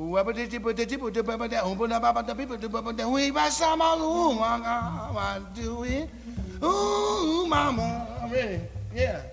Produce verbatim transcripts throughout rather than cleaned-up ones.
Ooh, mama, I'm ready. Yeah.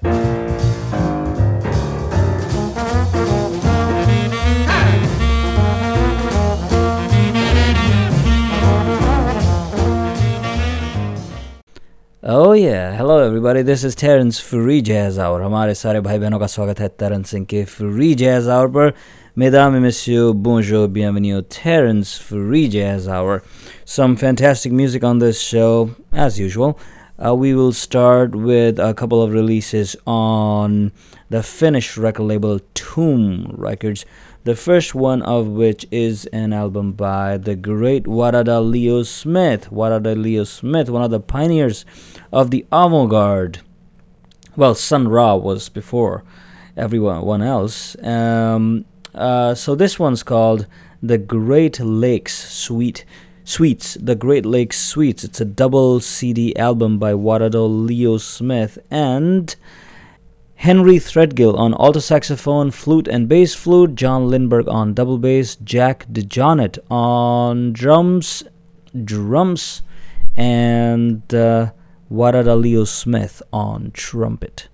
Oh yeah, hello everybody, this is Terence Free Jazz Hour. हमारे सारे भाई बहनों का स्वागत है Terence सिंह के Free Jazz Hour पर. Mesdames et messieurs, bonjour, bienvenue, Terence Free Jazz Hour. Some fantastic music on this show, as usual. Uh, we will start with a couple of releases on the Finnish record label Tomb Records. The first one of which is an album by the great Wadada Leo Smith. Wadada Leo Smith, one of the pioneers of the avant-garde. Well, Sun Ra was before everyone else. Um, uh, so this one's called The Great Lakes Suite. Suites, The Great Lakes Suites. It's a double C D album by Wadada Leo Smith and Henry Threadgill on alto saxophone, flute and bass flute, John Lindberg on double bass, Jack DeJohnette on drums, drums, and uh, Wadada Leo Smith on trumpet.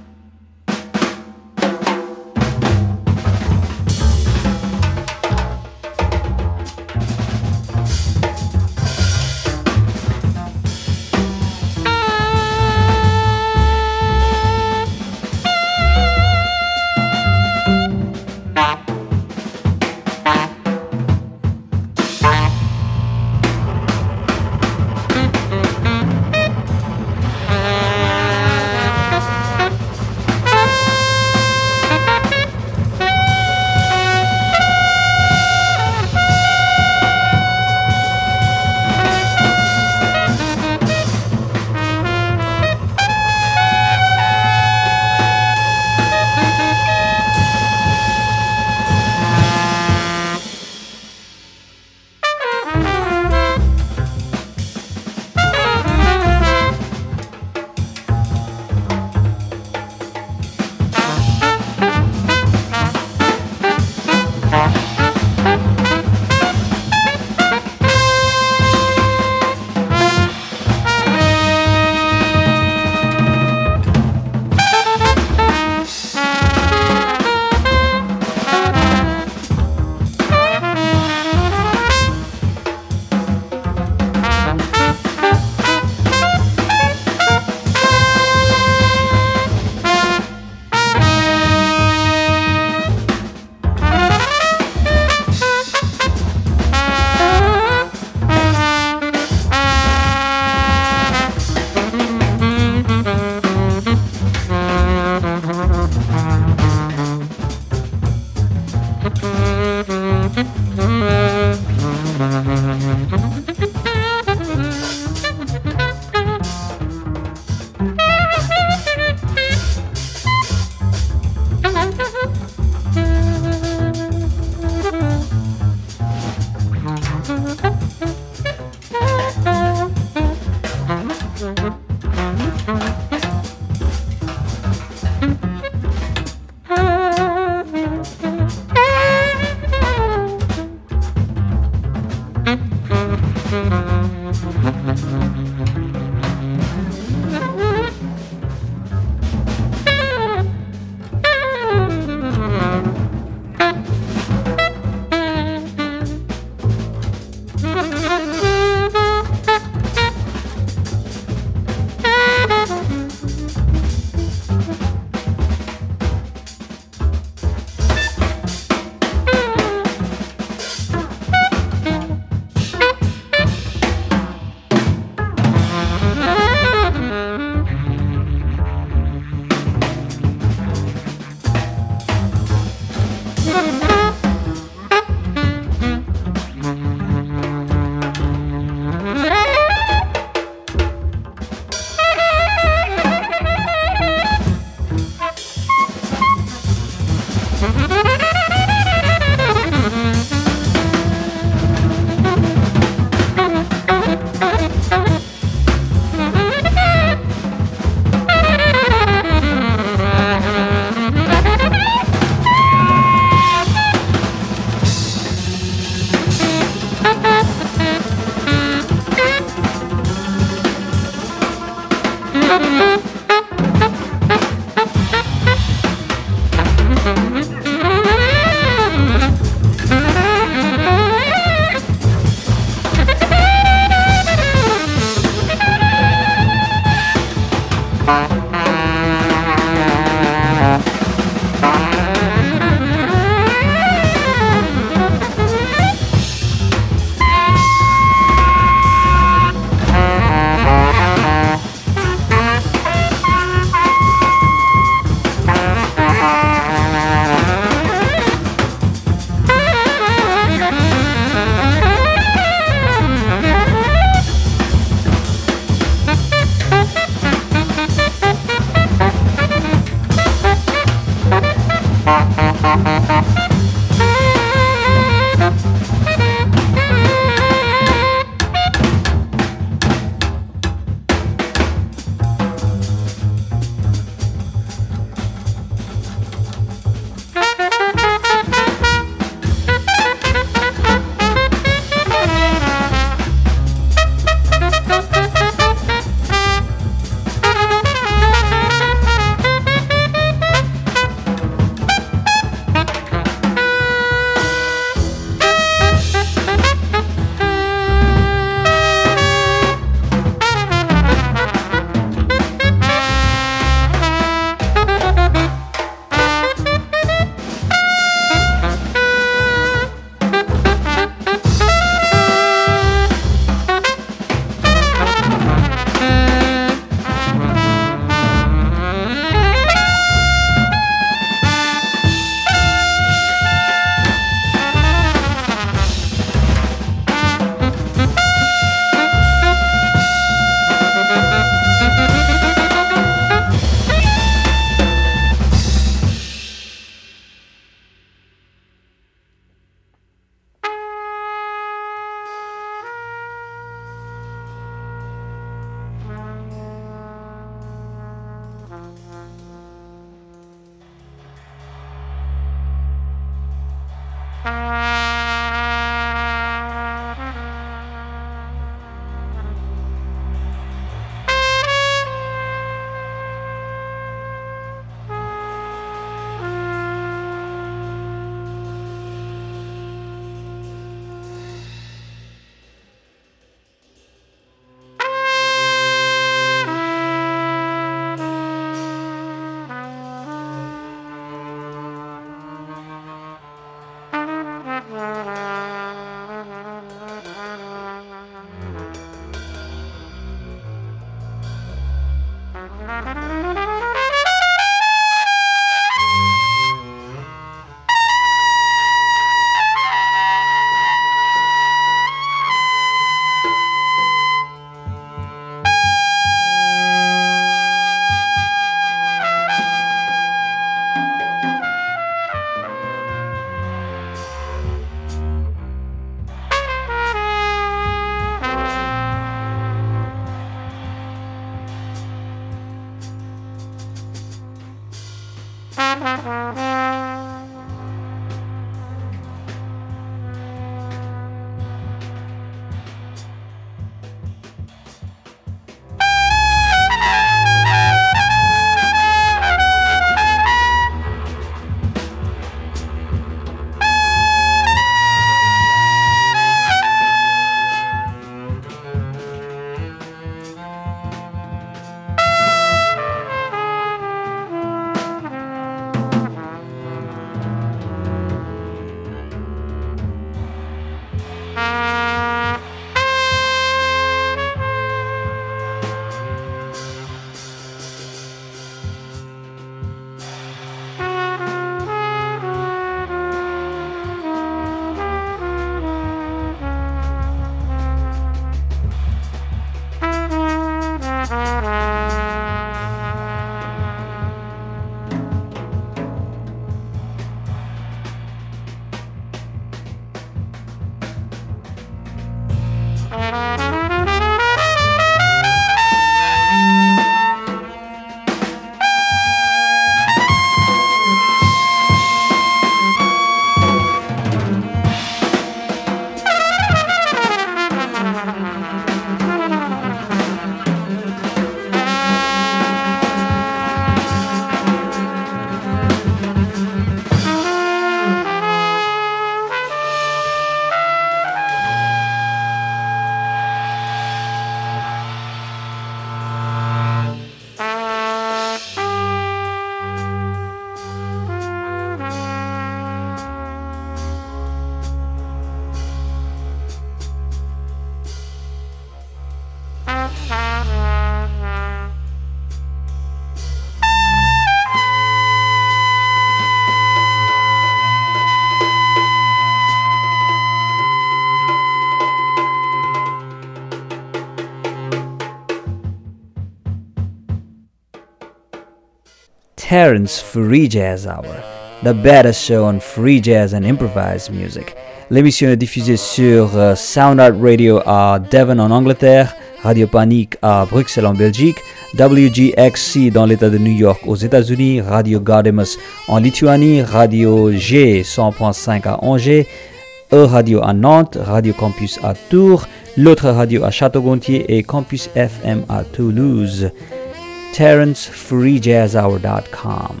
Terrence Free Jazz Hour, the baddest show on free jazz and improvised music. L'émission est diffusée sur uh, Sound Art Radio à Devon en Angleterre, Radio Panique à Bruxelles en Belgique, W G X C dans l'État de New York aux États-Unis, Radio Gaudemus en Lituanie, Radio G cent point cinq à Angers, E-Radio à Nantes, Radio Campus à Tours, l'autre radio à Château-Gontier et Campus F M à Toulouse. Terrence Free Jazz Hour dot com.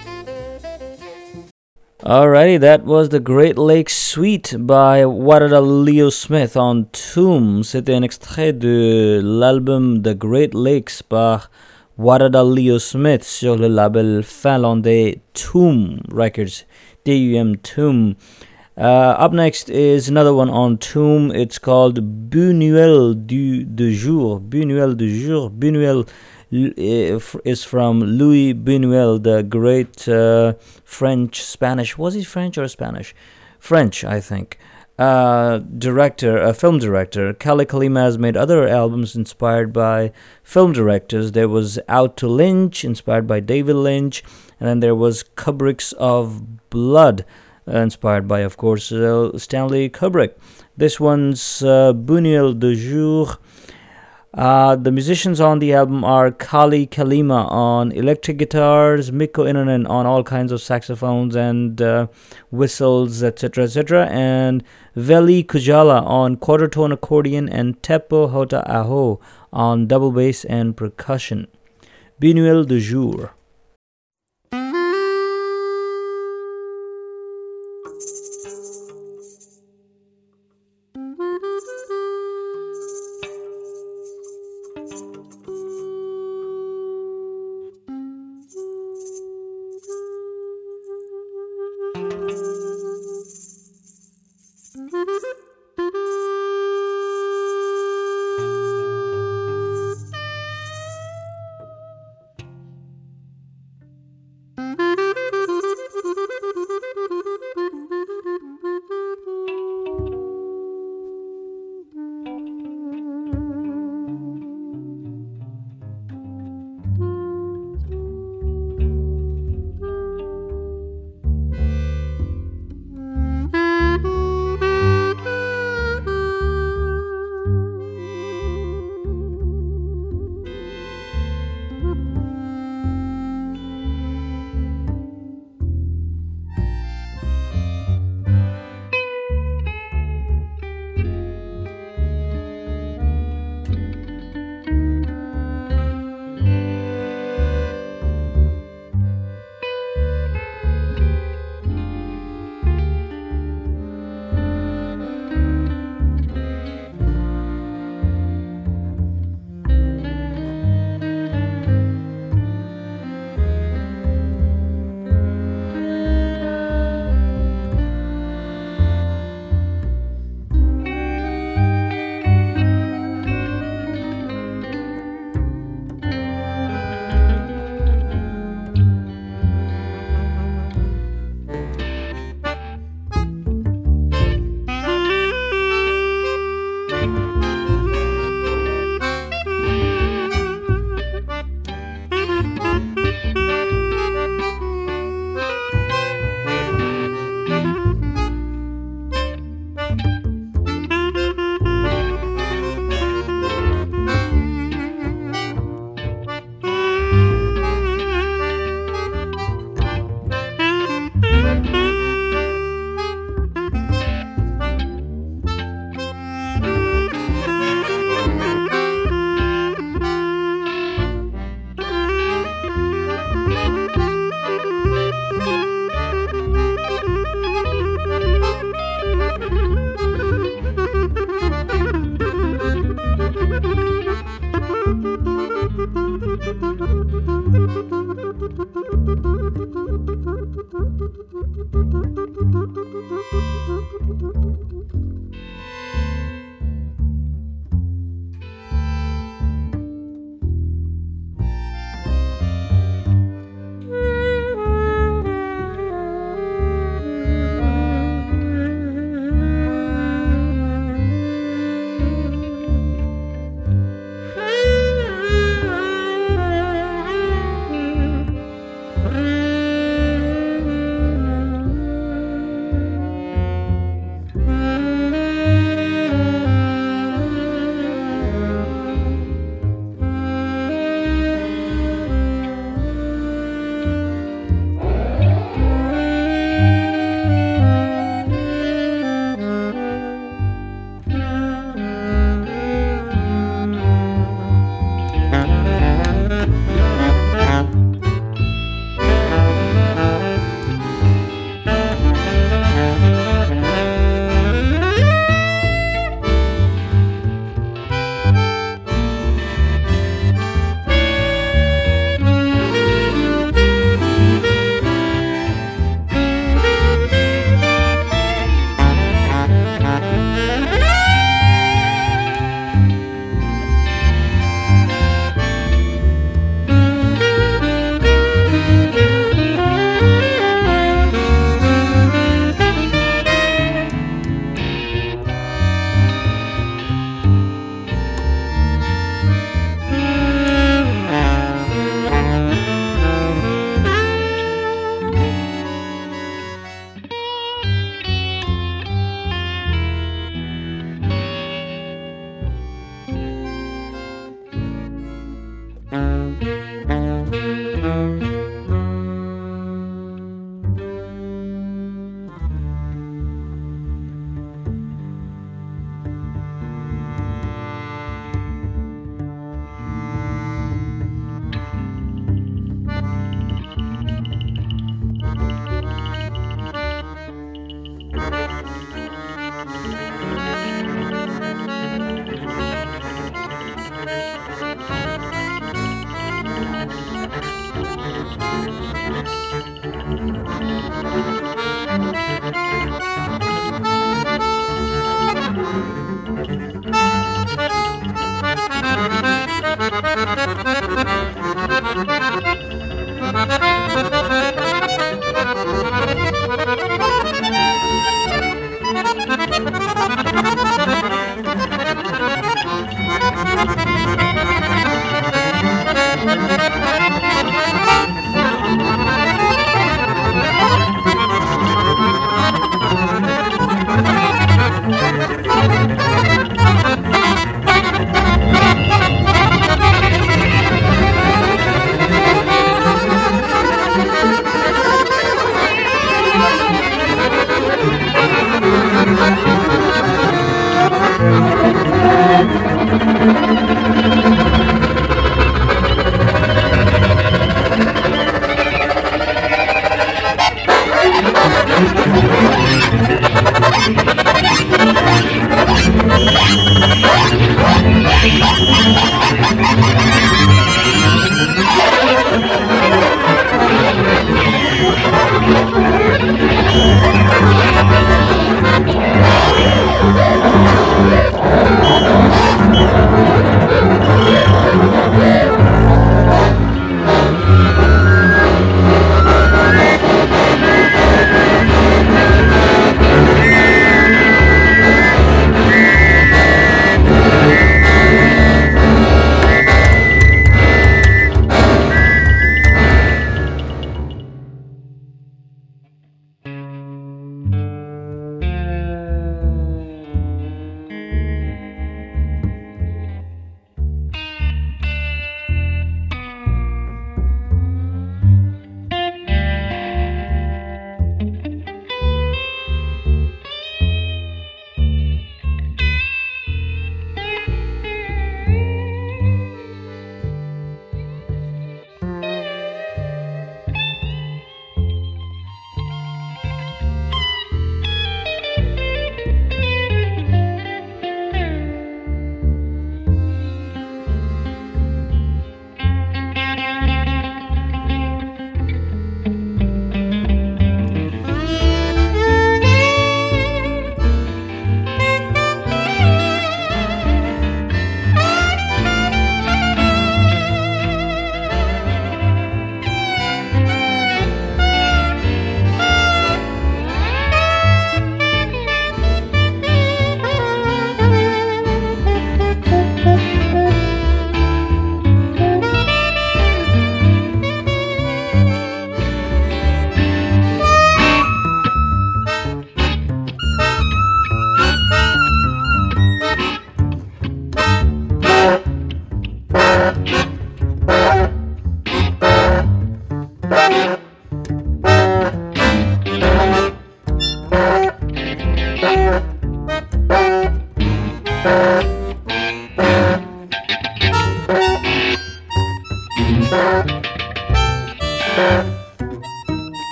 Alrighty, that was the Great Lakes Suite by Warada Leo Smith on Tomb. C'était un extrait de l'album The Great Lakes par Warada Leo Smith sur le label finlandais Tomb Records, T U M Tomb. Uh, up next is another one on Tomb. It's called Buñuel du de jour. Buñuel du jour. Buñuel is from Louis Buñuel, the great uh, French, Spanish. Was he French or Spanish? French, I think. Uh, director, a film director. Kale Kalima has made other albums inspired by film directors. There was Out to Lynch, inspired by David Lynch, and then there was Kubrick's of Blood, uh, inspired by, of course, uh, Stanley Kubrick. This one's uh, Buñuel de Jour. Uh, the musicians on the album are Kale Kalima on electric guitars, Mikko Inonen on all kinds of saxophones and uh, whistles, et cetera, et cetera, and Veli Kujala on quarter-tone accordion and Teppo Hota Aho on double bass and percussion. Buñuel de Jour.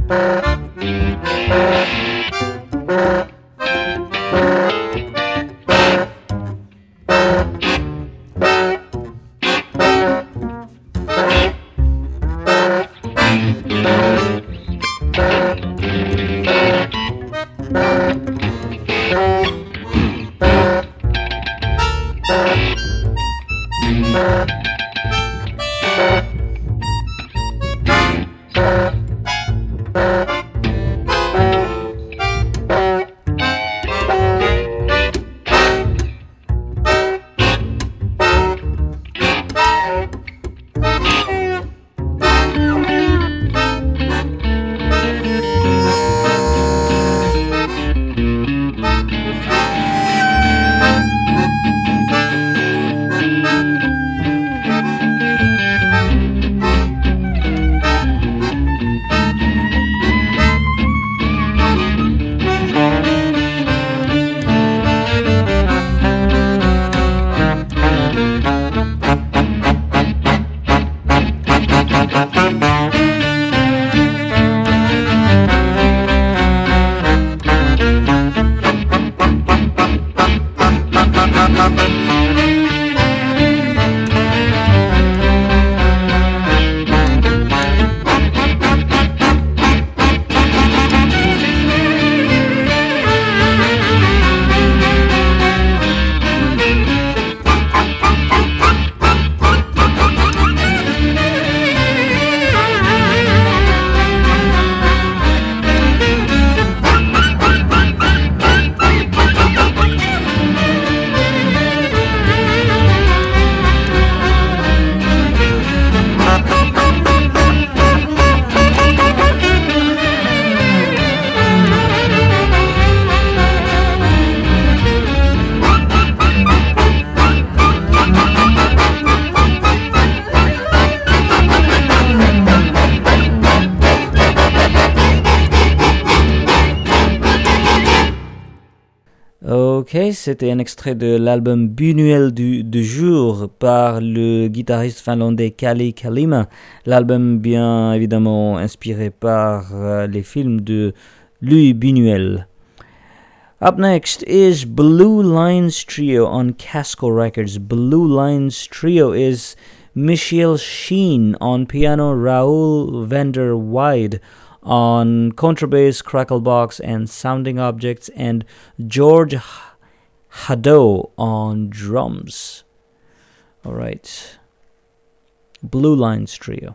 Ok, c'était un extrait de l'album Buñuel du, du jour par le guitariste finlandais Kalle Kalima. L'album bien évidemment inspiré par uh, les films de Louis Buñuel. Up next is Blue Lines Trio on Casco Records. Blue Lines Trio is Michiel Sheen on piano, Raoul Vander Wide on contrabass, cracklebox, and sounding objects, and George Hadot on drums. All right. Blue Lines Trio.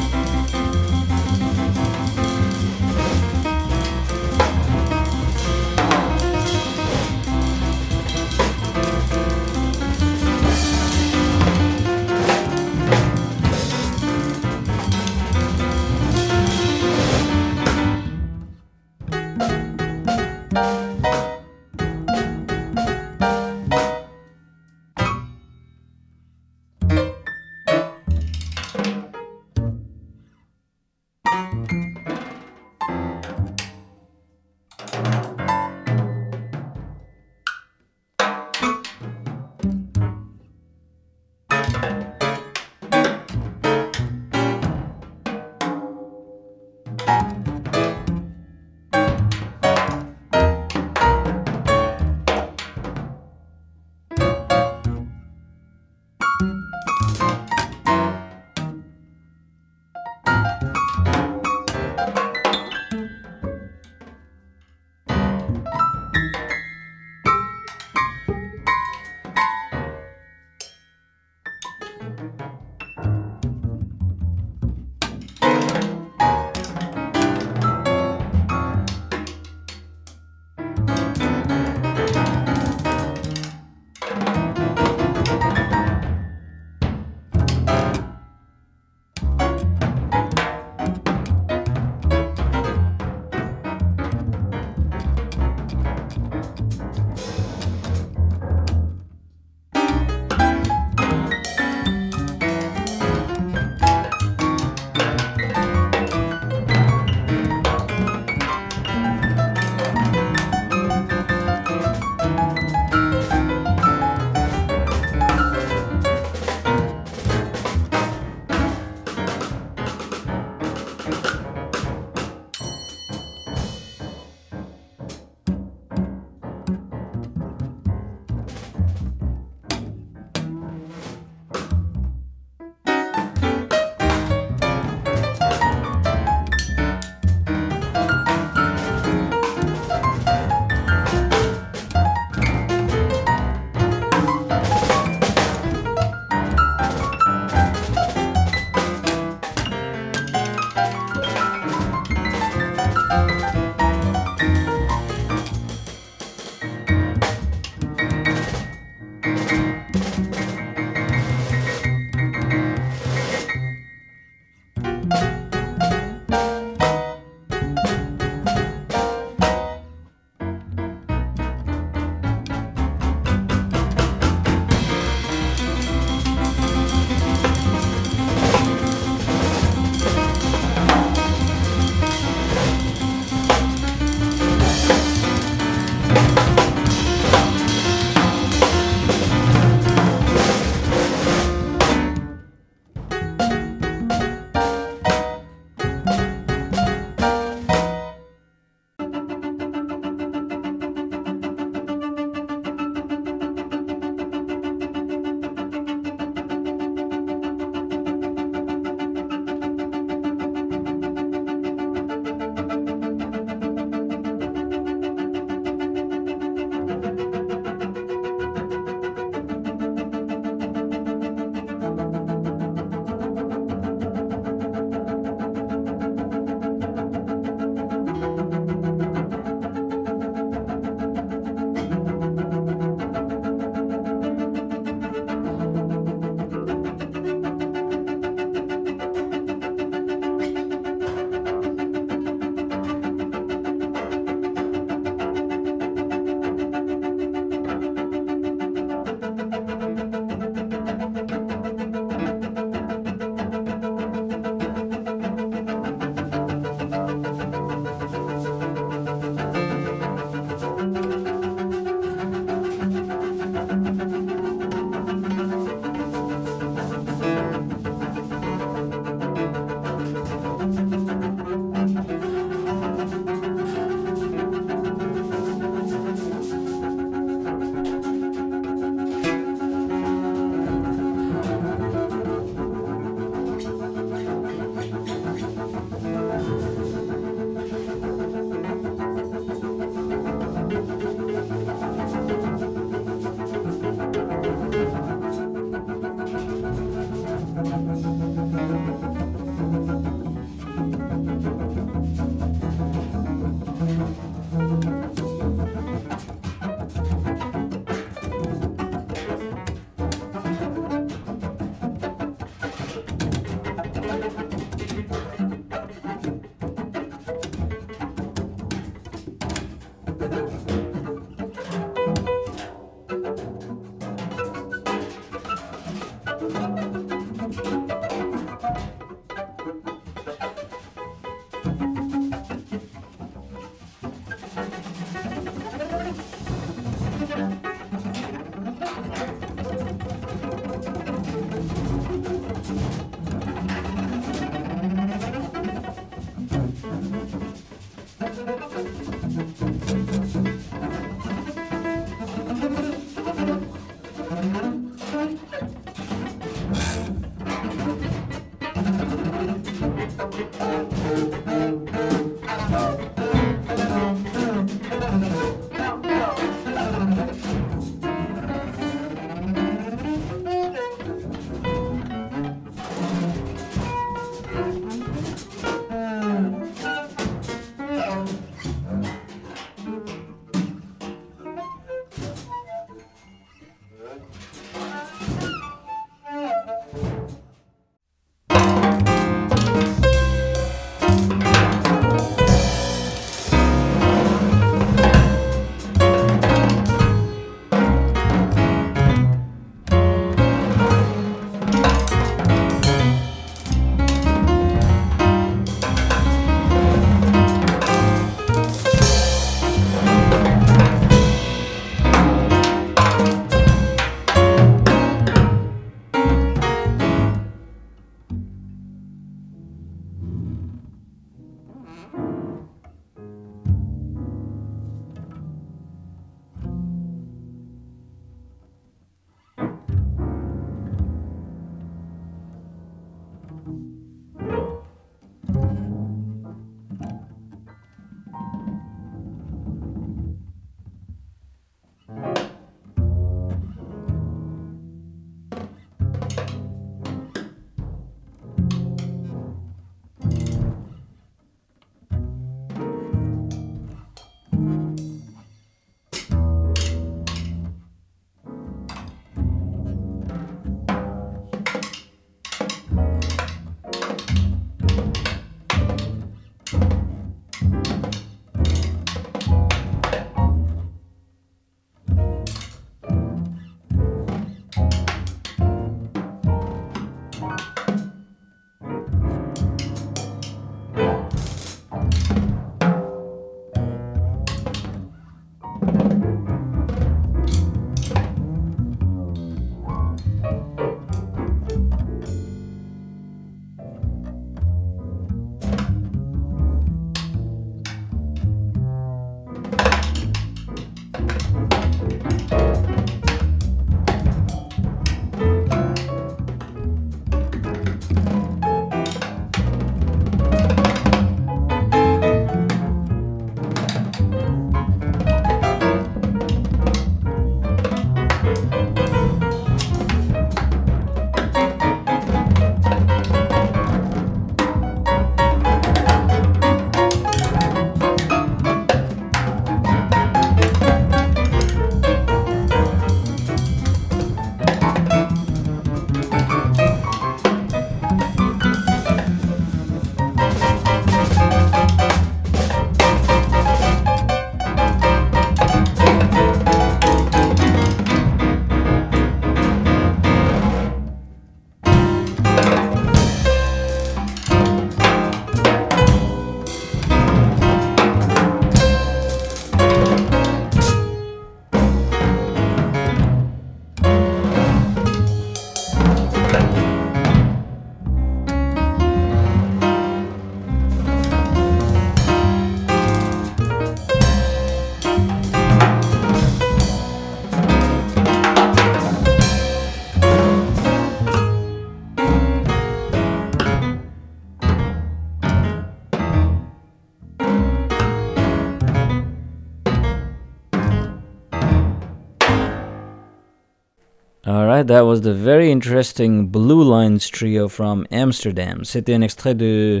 Alright, that was the very interesting Blue Lines Trio from Amsterdam. C'était un extrait de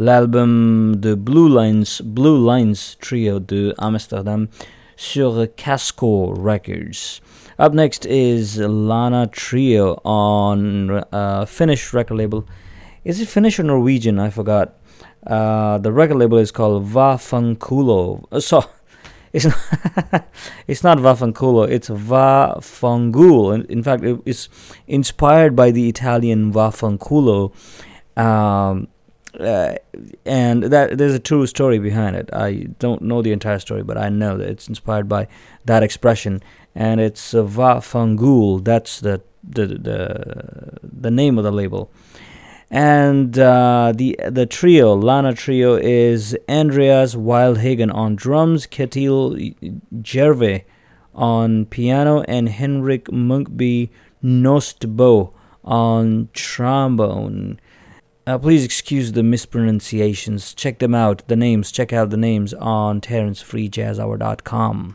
l'album de Blue Lines, Blue Lines Trio de Amsterdam sur Casco Records. Up next is Lana Trio on uh, Finnish record label. Is it Finnish or Norwegian? I forgot. Uh, the record label is called Vafankulo. Uh, so it's not, it's not Vafankulo. It's Vafangul. In, in fact, it, it's inspired by the Italian Vafanculo, um, uh, and that there's a true story behind it. I don't know the entire story, but I know that it's inspired by that expression, and it's uh, Vafangul. That's the the the the name of the label. And uh, the the trio, Lana Trio, is Andreas Wildhagen on drums, Ketil Jerve on piano, and Henrik Munkby Nostbo on trombone. Uh, please excuse the mispronunciations. Check them out, the names, check out the names on Terrence Free Jazz Hour dot com.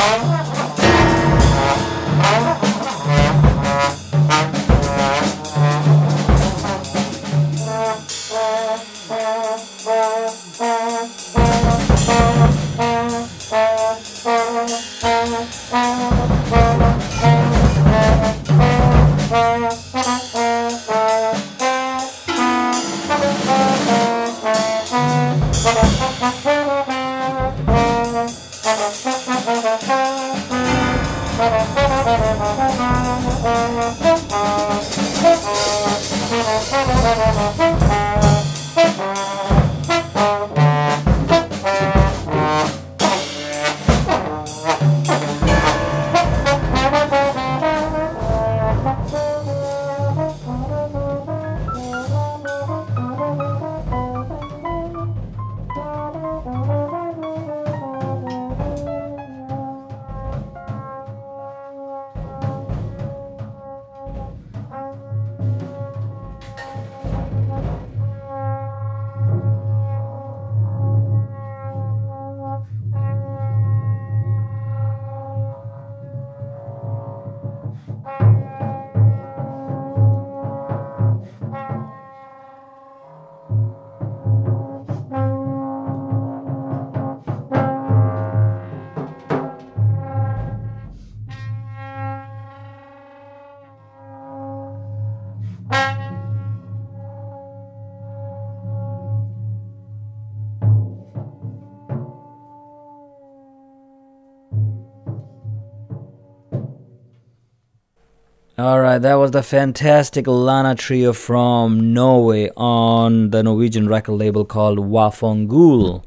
Alright, that was the fantastic Lana Trio from Norway on the Norwegian record label called Wafangul.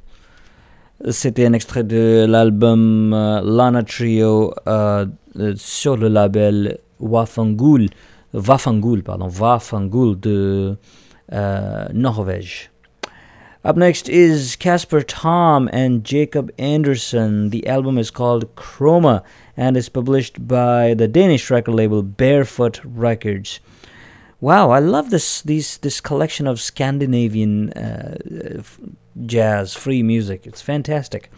C'était un extrait de l'album uh, Lana Trio uh, sur le label Wafangul, Wafangul, pardon, Wafangul de uh, Norvège. Up next is Casper Tom and Jacob Anderson. The album is called Chroma and is published by the Danish record label Barefoot Records. Wow, I love this these this collection of Scandinavian uh, f- jazz, free music. It's fantastic.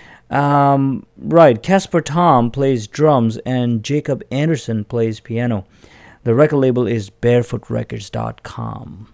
Um, right, Casper Tom plays drums and Jacob Anderson plays piano. The record label is barefoot records dot com.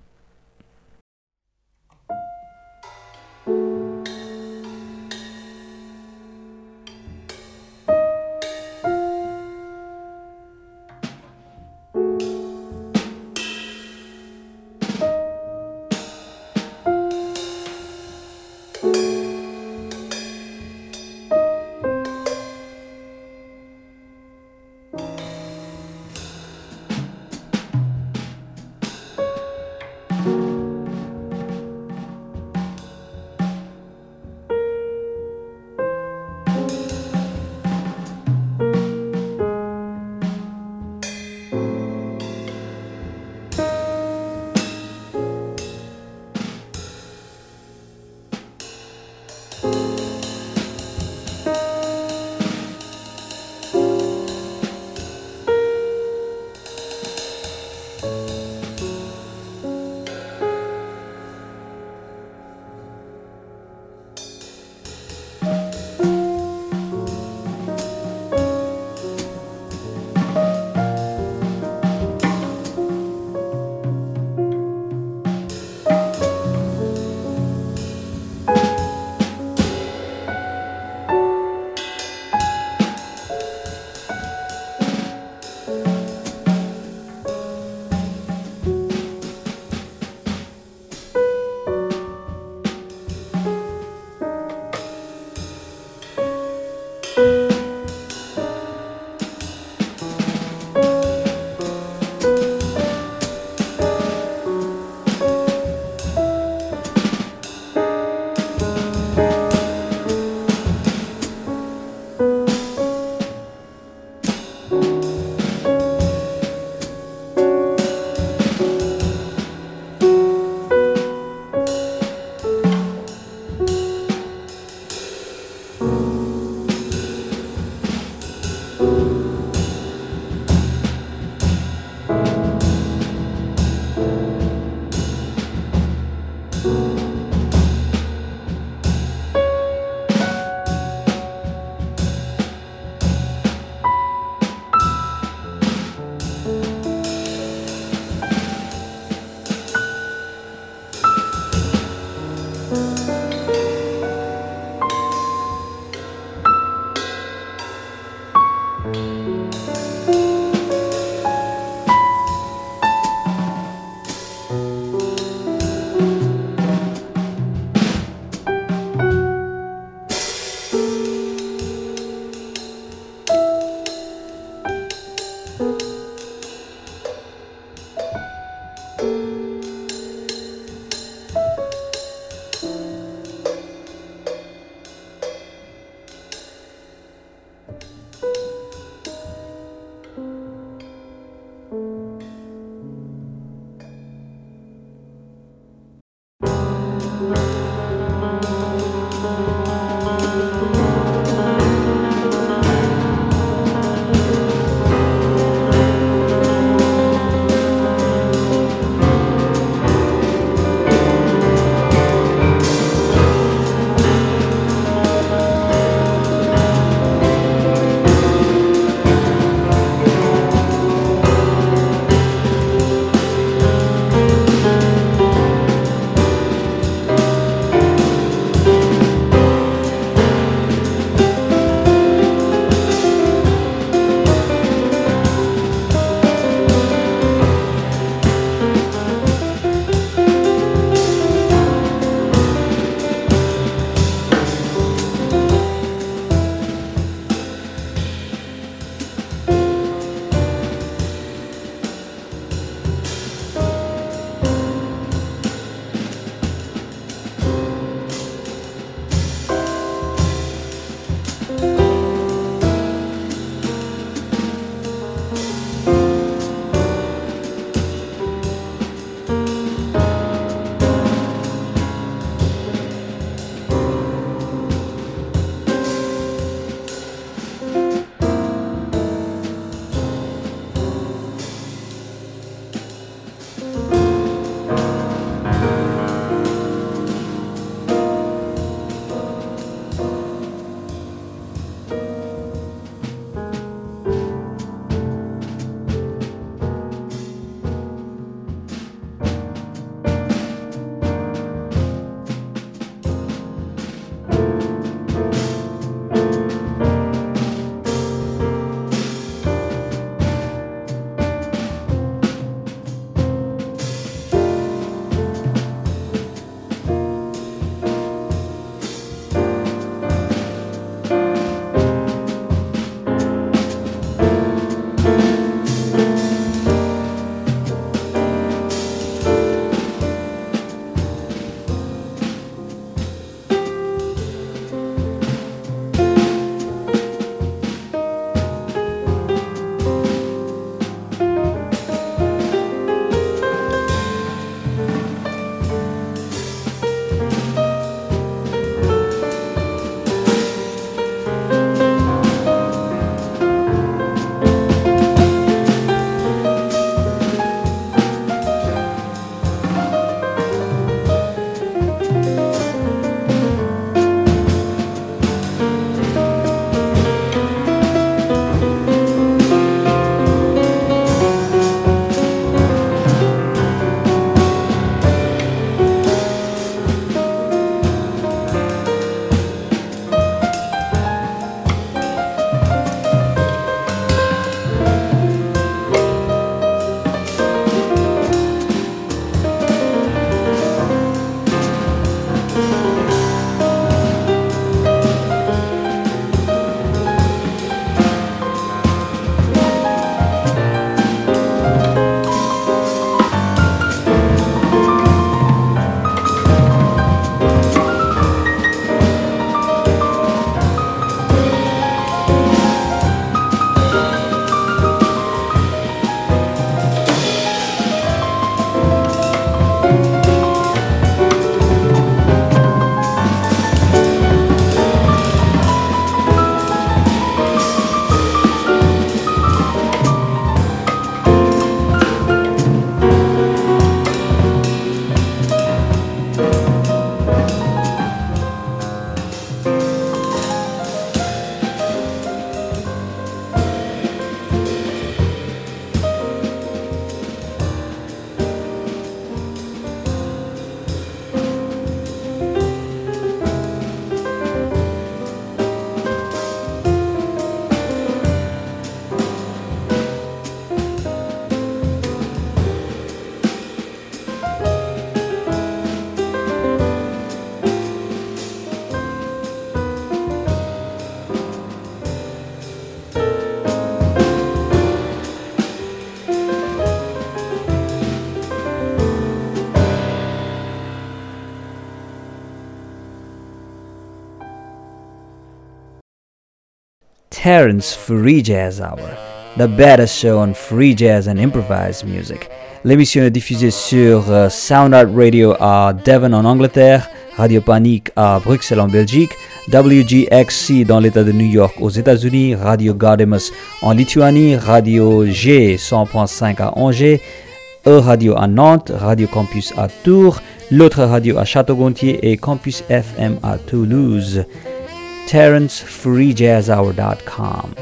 Terrence Free Jazz Hour, the baddest show on free jazz and improvised music. L'émission est diffusée sur uh, Sound Art Radio à Devon en Angleterre, Radio Panique à Bruxelles en Belgique, W G X C dans l'État de New York aux États-Unis, Radio Gaudemus en Lituanie, Radio G cent point cinq à Angers, E-Radio à Nantes, Radio Campus à Tours, l'autre radio à Château-Gontier et Campus F M à Toulouse. Terrence Free Jazz Hour dot com.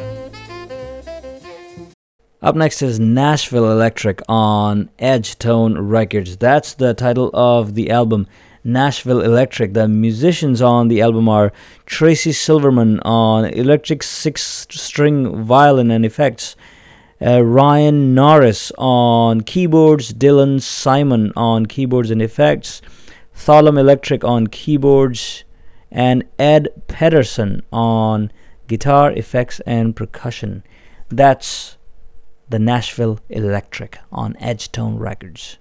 Up next is Nashville Electric on Edge Tone Records. That's the title of the album, Nashville Electric. The musicians on the album are Tracy Silverman on electric six-string violin and effects, uh, Ryan Norris on keyboards, Dylan Simon on keyboards and effects, Thalum Electric on keyboards, and Ed Pedersen on guitar, effects, and percussion. That's the Nashville Electric on Edge Tone Records.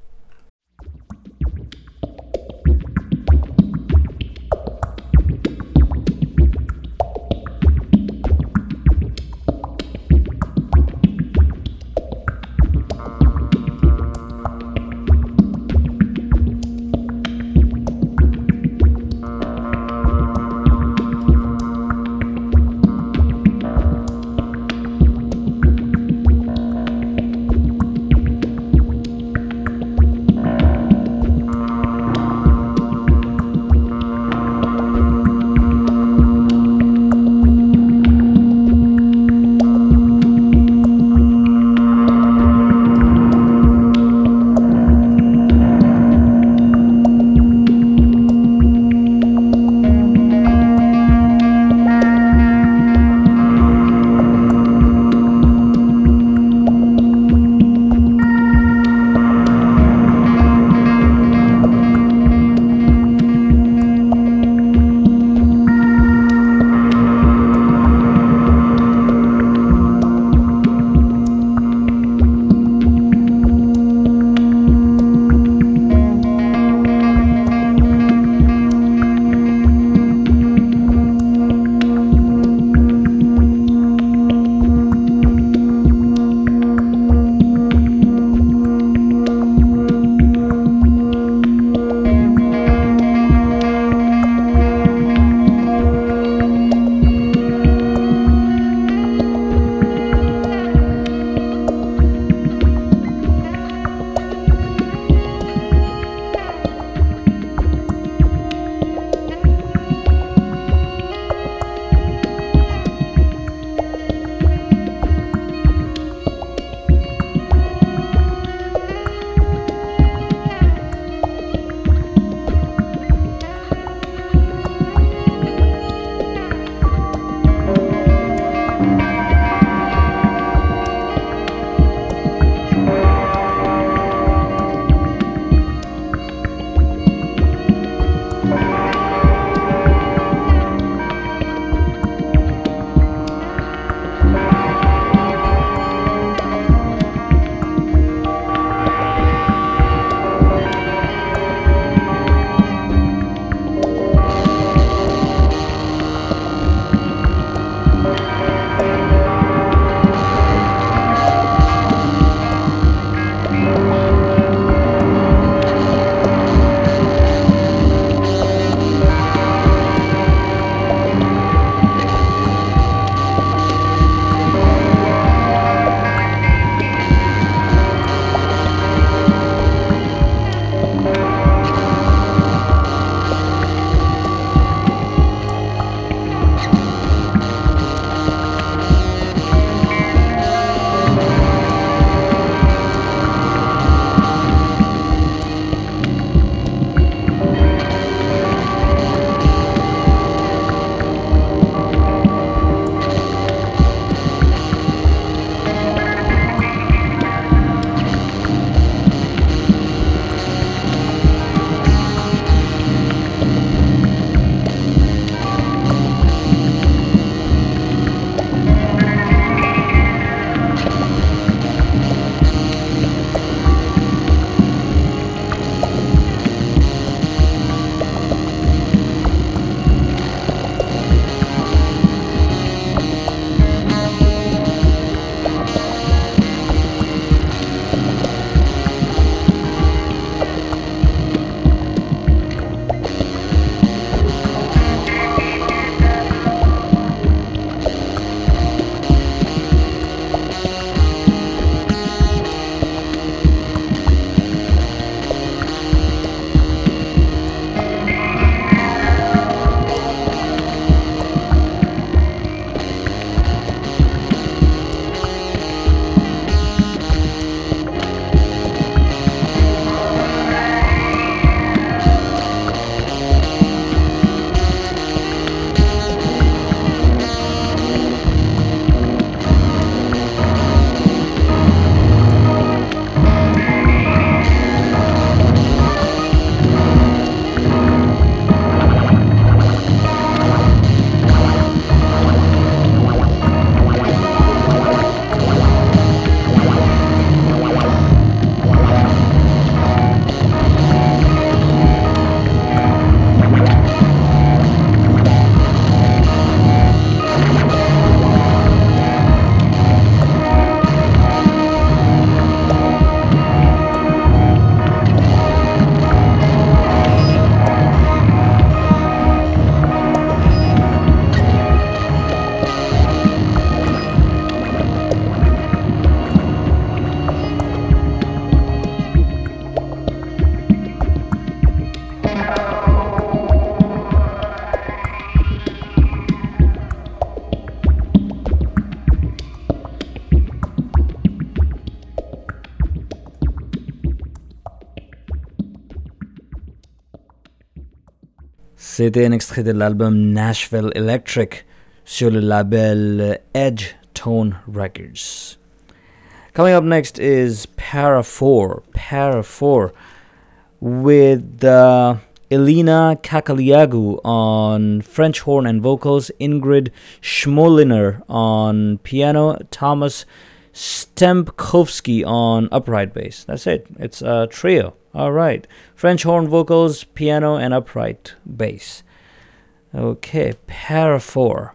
C'était un extrait de l'album Nashville Electric sur le label Edge Tone Records. Coming up next is Para four. Para four with uh, Elena Kakaliagu on French horn and vocals, Ingrid Schmoliner on piano, Thomas Stempkowski on upright bass. That's it. It's a trio. All right. French horn vocals, piano, and upright bass. Okay, Para four.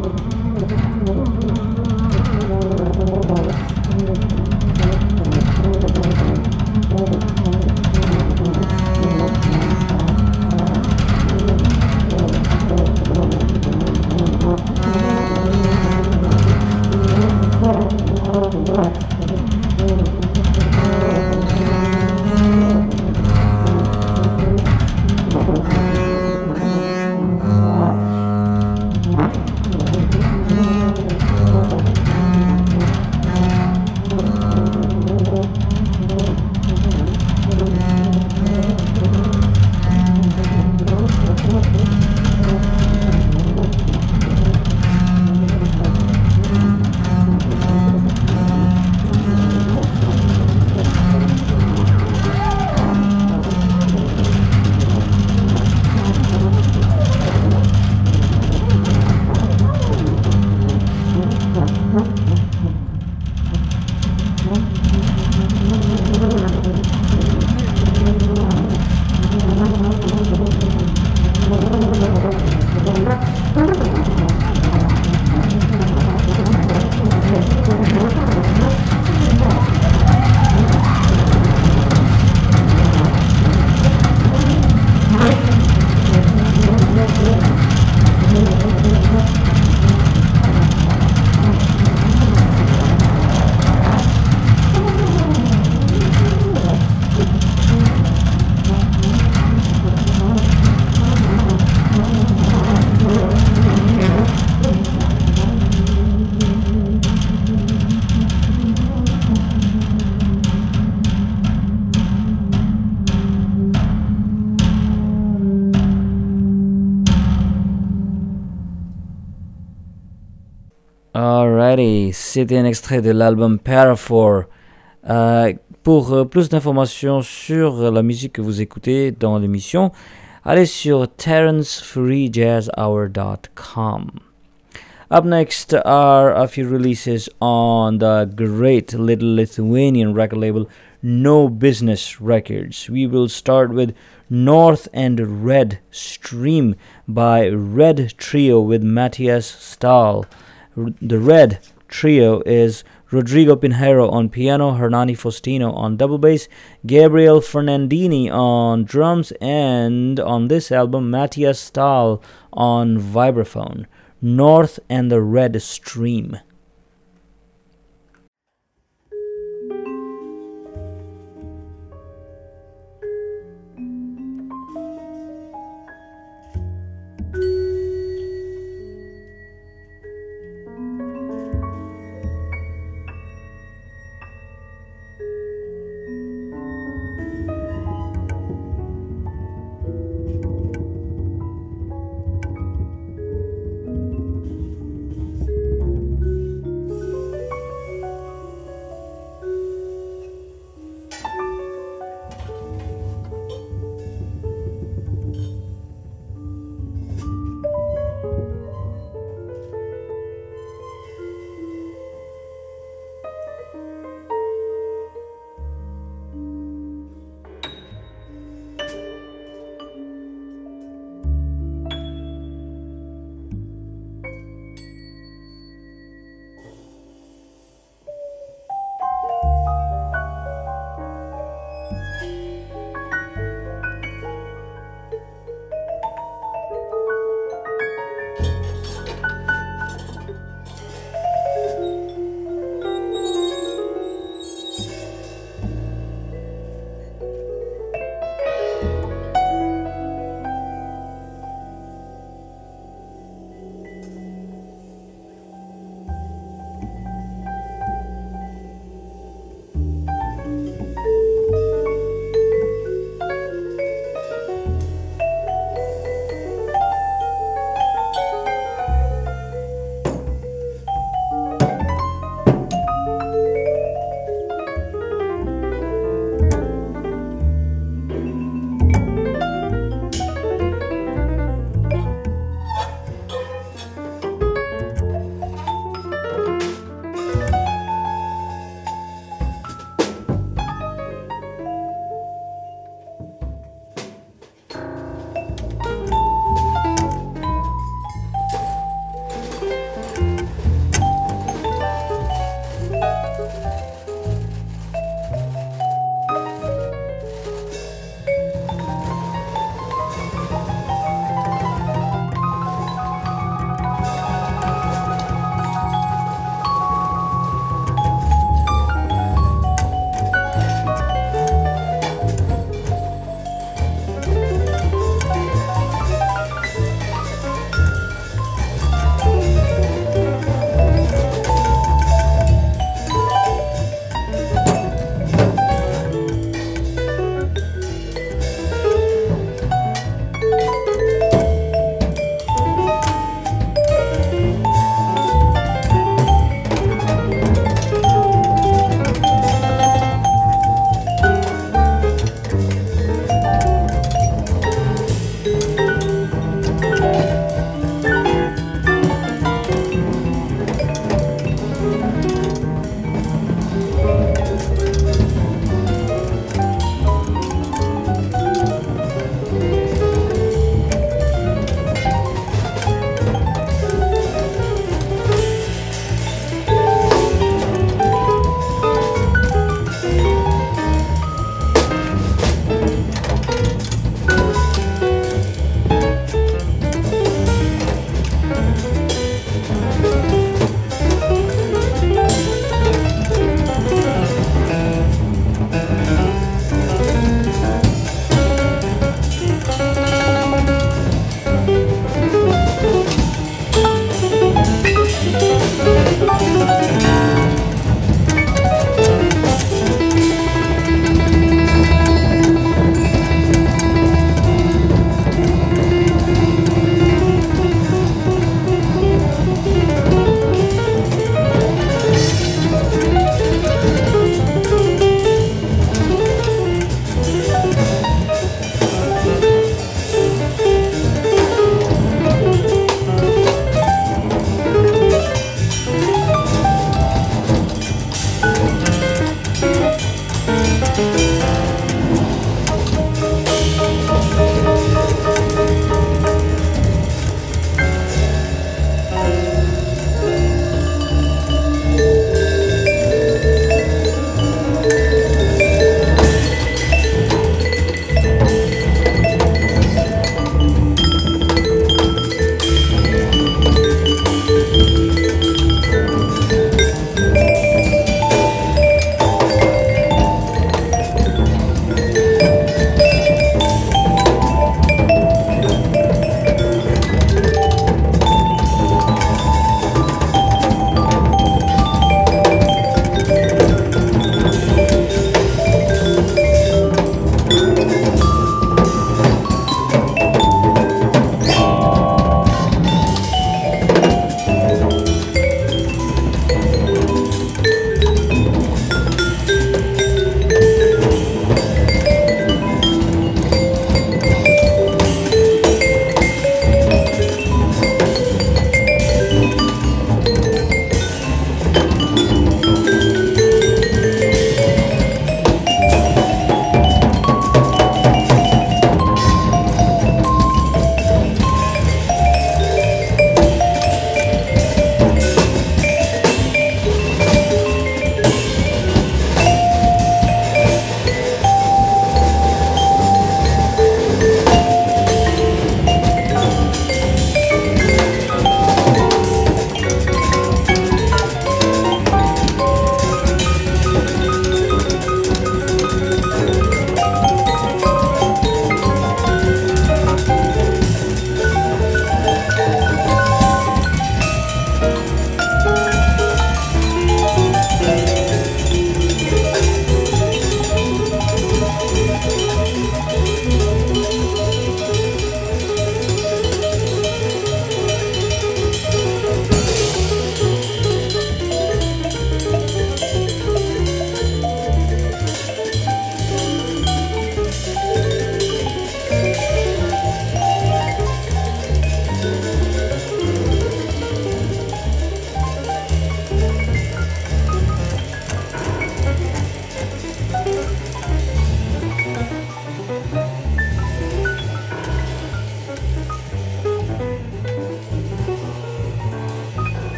Alrighty, c'était un extrait de l'album Parafour. Euh, pour euh, plus d'informations sur la musique que vous écoutez dans l'émission, allez sur terence free jazz hour dot com. Up next are a few releases on the great little Lithuanian record label No Business Records. We will start with North and Red Stream by Red Trio with Matthias Stahl. The Red Trio is Rodrigo Pinheiro on piano, Hernani Faustino on double bass, Gabriel Fernandini on drums, and on this album, Matthias Stahl on vibraphone. North and the Red Stream.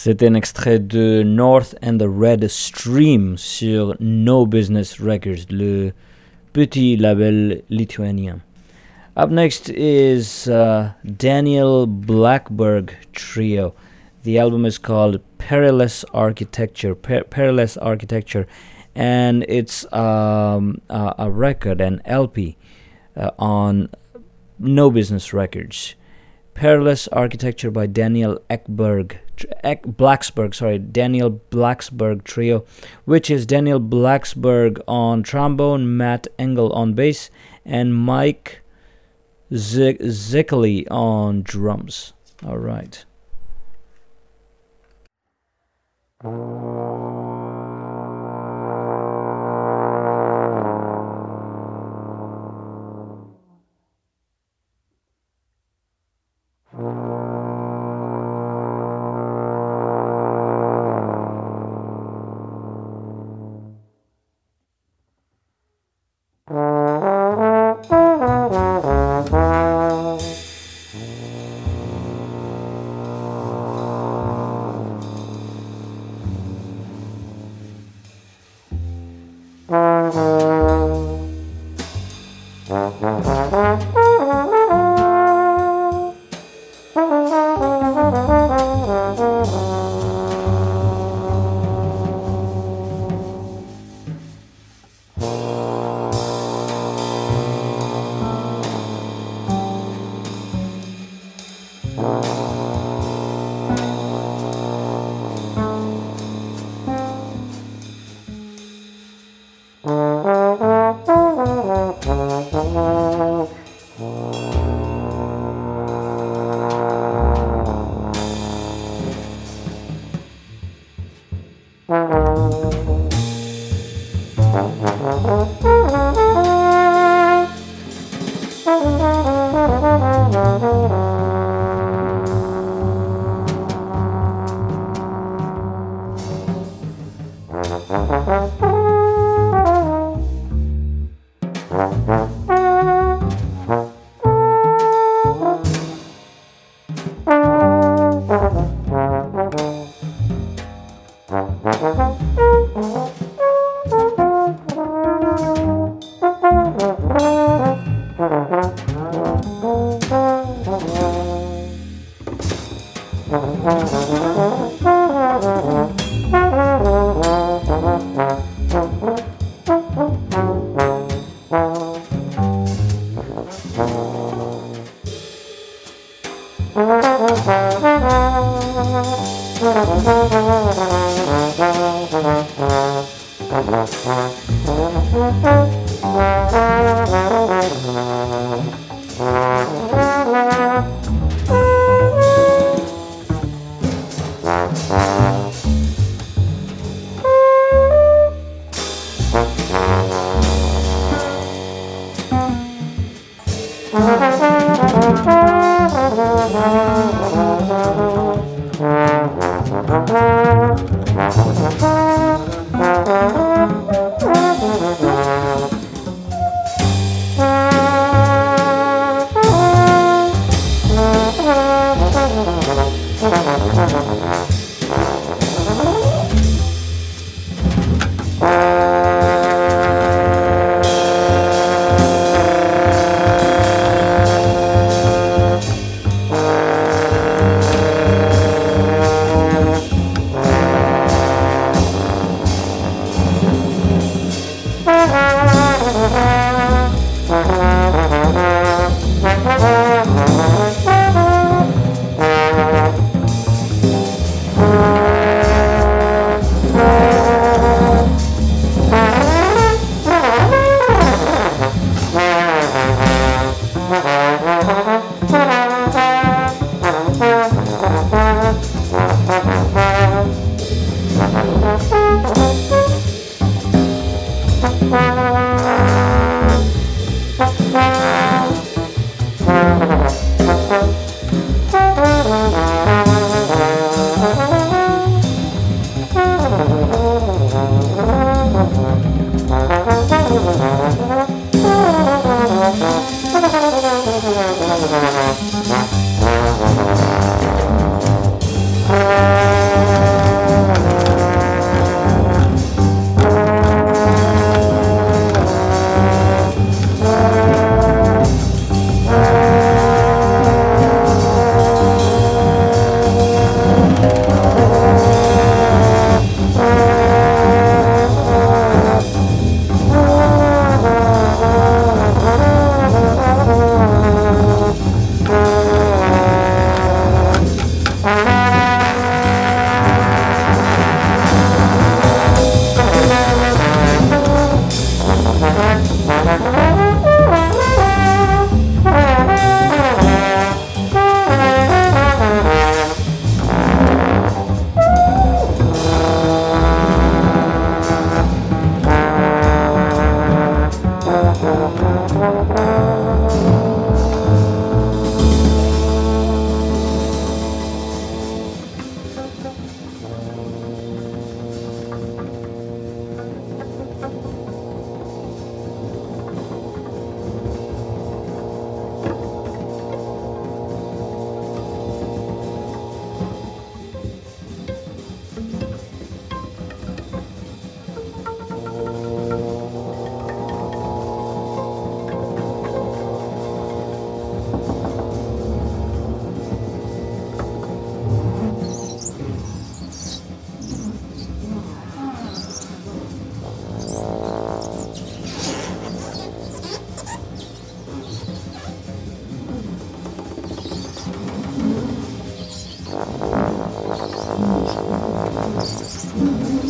C'est un extrait de North and the Red Stream sur No Business Records, le petit label lituanien. Up next is uh, Daniel Blackberg Trio. The album is called Perilous Architecture, per- Perilous Architecture, and it's um, a, a record, an L P, uh, on No Business Records. Perilous Architecture by Daniel Ekberg, Ek, Blacksberg, sorry, Daniel Blacksberg Trio, which is Daniel Blacksberg on trombone, Matt Engel on bass, and Mike Z- Zickley on drums. All right.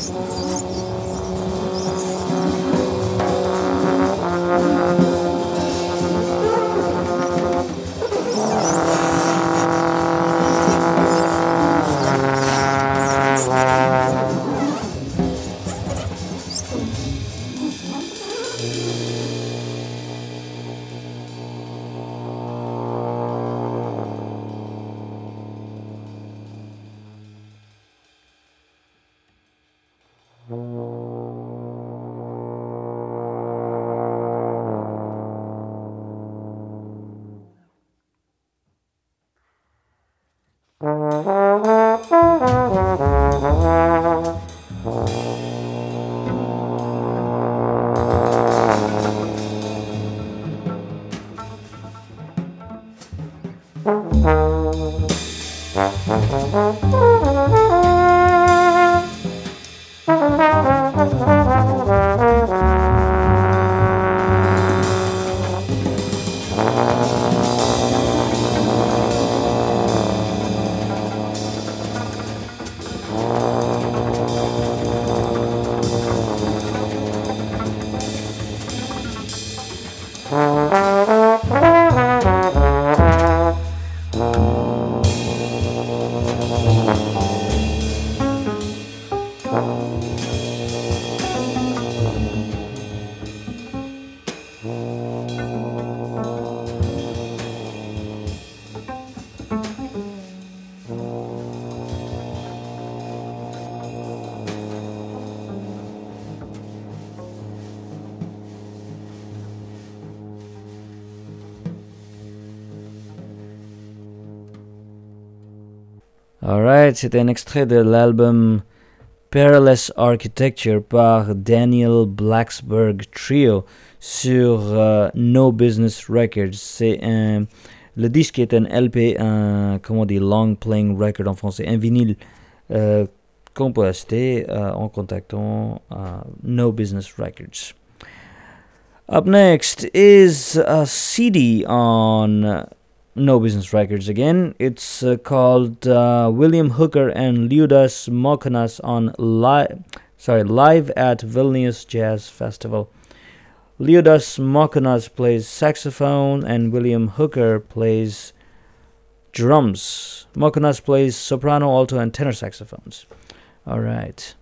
Alright, c'était un extrait de l'album Perilous Architecture par Daniel Blacksburg Trio sur uh, No Business Records. C'est un, le disque est un L P, un, comment on dit, long playing record en français, un vinyle euh, qu'on peut acheter euh, en contactant uh, No Business Records. Up next is a C D on uh, No Business Records again. It's uh, called uh, William Hooker and Liudas Mokonas on live, sorry, live at Vilnius Jazz Festival. Liudas Mokonas plays saxophone and William Hooker plays drums. Mokonas plays soprano, alto, and tenor saxophones. All right.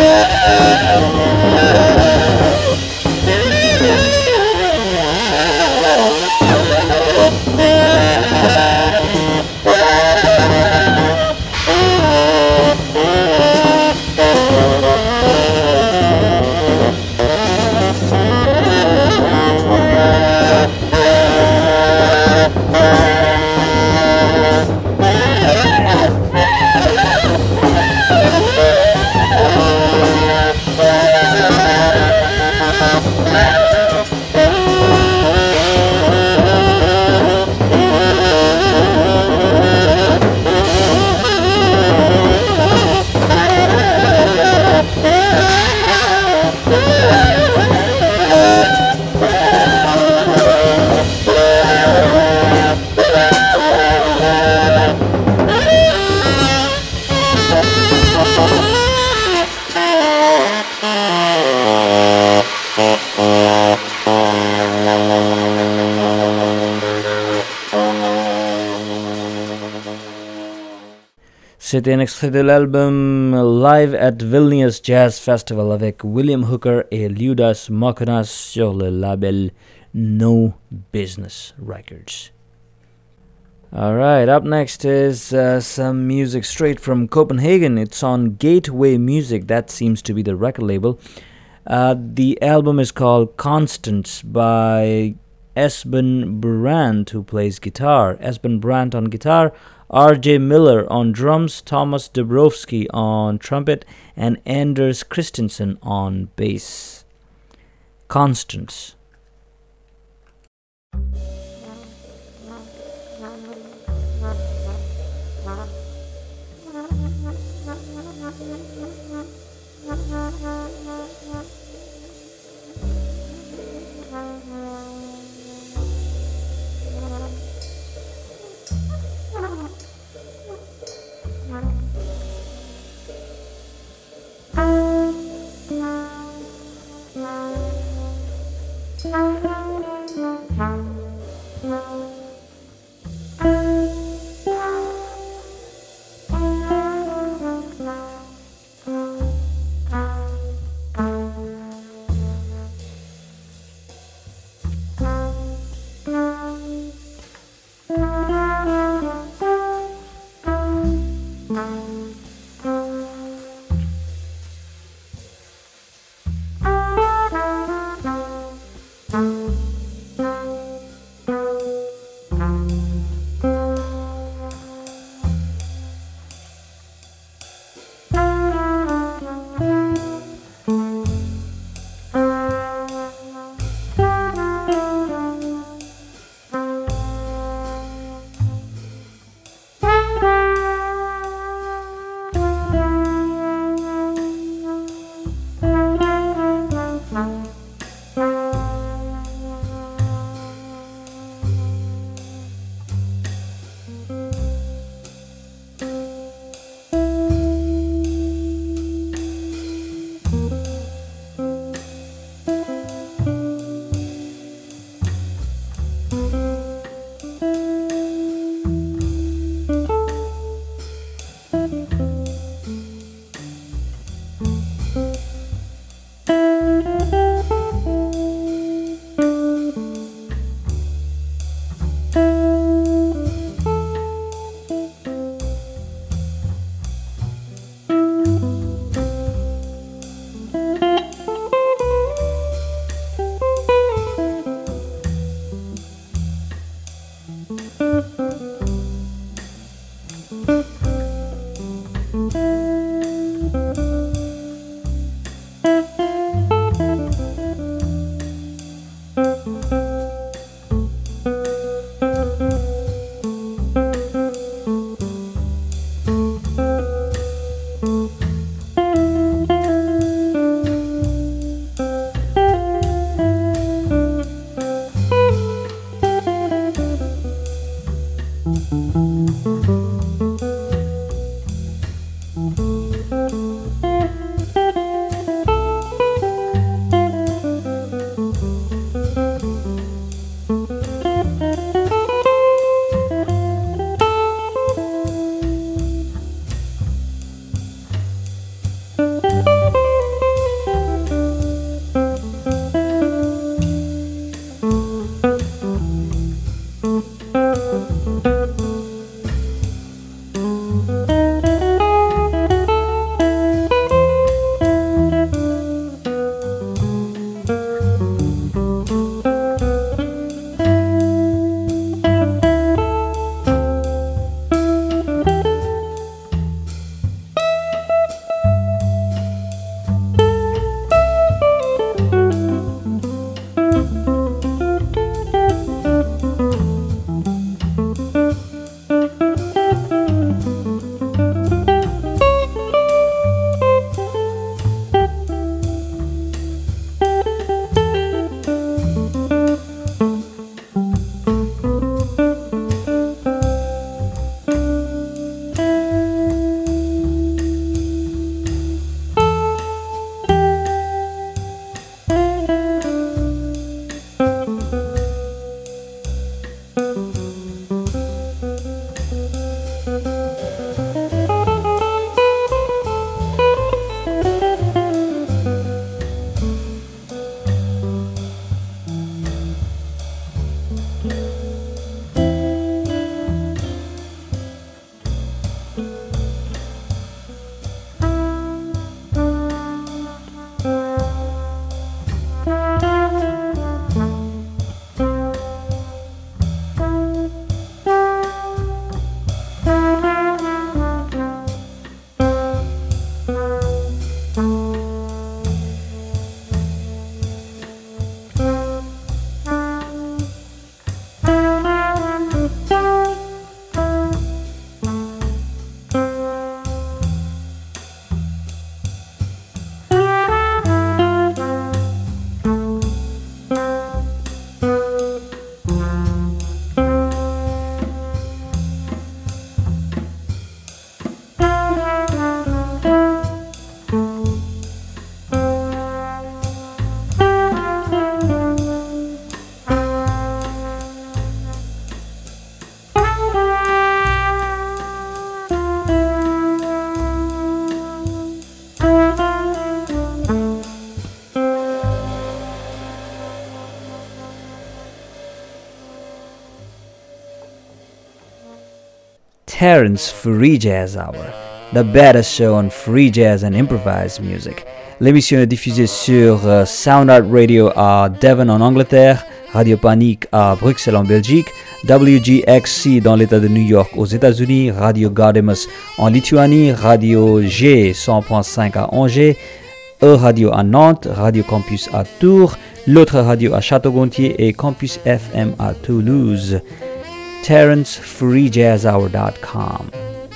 C'était un extrait de l'album Live at Vilnius Jazz Festival avec William Hooker et Liudas Mokonas sur le label No Business Records. Alright, up next is uh, some music straight from Copenhagen. It's on Gateway Music. That seems to be the record label. Uh, the album is called Constance by Esben Brandt, who plays guitar. Esben Brandt on guitar, R J Miller on drums, Thomas Dabrowski on trumpet, and Anders Christensen on bass. Constance. Terrence Free Jazz Hour, the baddest show on free jazz and improvised music. L'émission est diffusée sur uh, Sound Art Radio à Devon en Angleterre, Radio Panique à Bruxelles en Belgique, W G X C dans l'État de New York aux États-Unis, Radio Gaudemus en Lituanie, Radio G cent point cinq à Angers, E-Radio à Nantes, Radio Campus à Tours, l'autre radio à Château-Gontier et Campus F M à Toulouse. Terrence Free Jazz Hour dot com.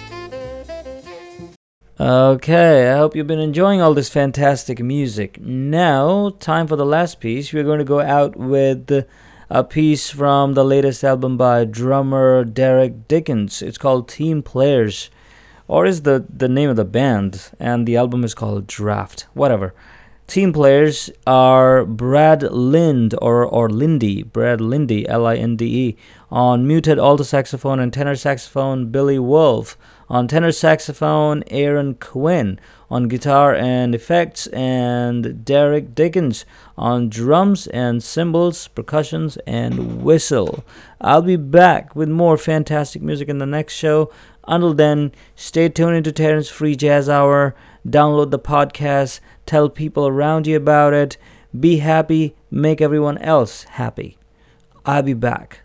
Okay, I hope you've been enjoying all this fantastic music. Now, time for the last piece. We're going to go out with a piece from the latest album by drummer Derek Dickens. It's called Team Players, or is the, the name of the band, and the album is called Draft. Whatever. Team Players are Brad Lind, or, or Lindy, Brad Lindy, L I N D E, on muted alto saxophone and tenor saxophone, Billy Wolf. On tenor saxophone, Aaron Quinn. On guitar and effects, and Derek Dickens. On drums and cymbals, percussions, and whistle. I'll be back with more fantastic music in the next show. Until then, stay tuned into Terrence Free Jazz Hour. Download the podcast. Tell people around you about it. Be happy. Make everyone else happy. I'll be back.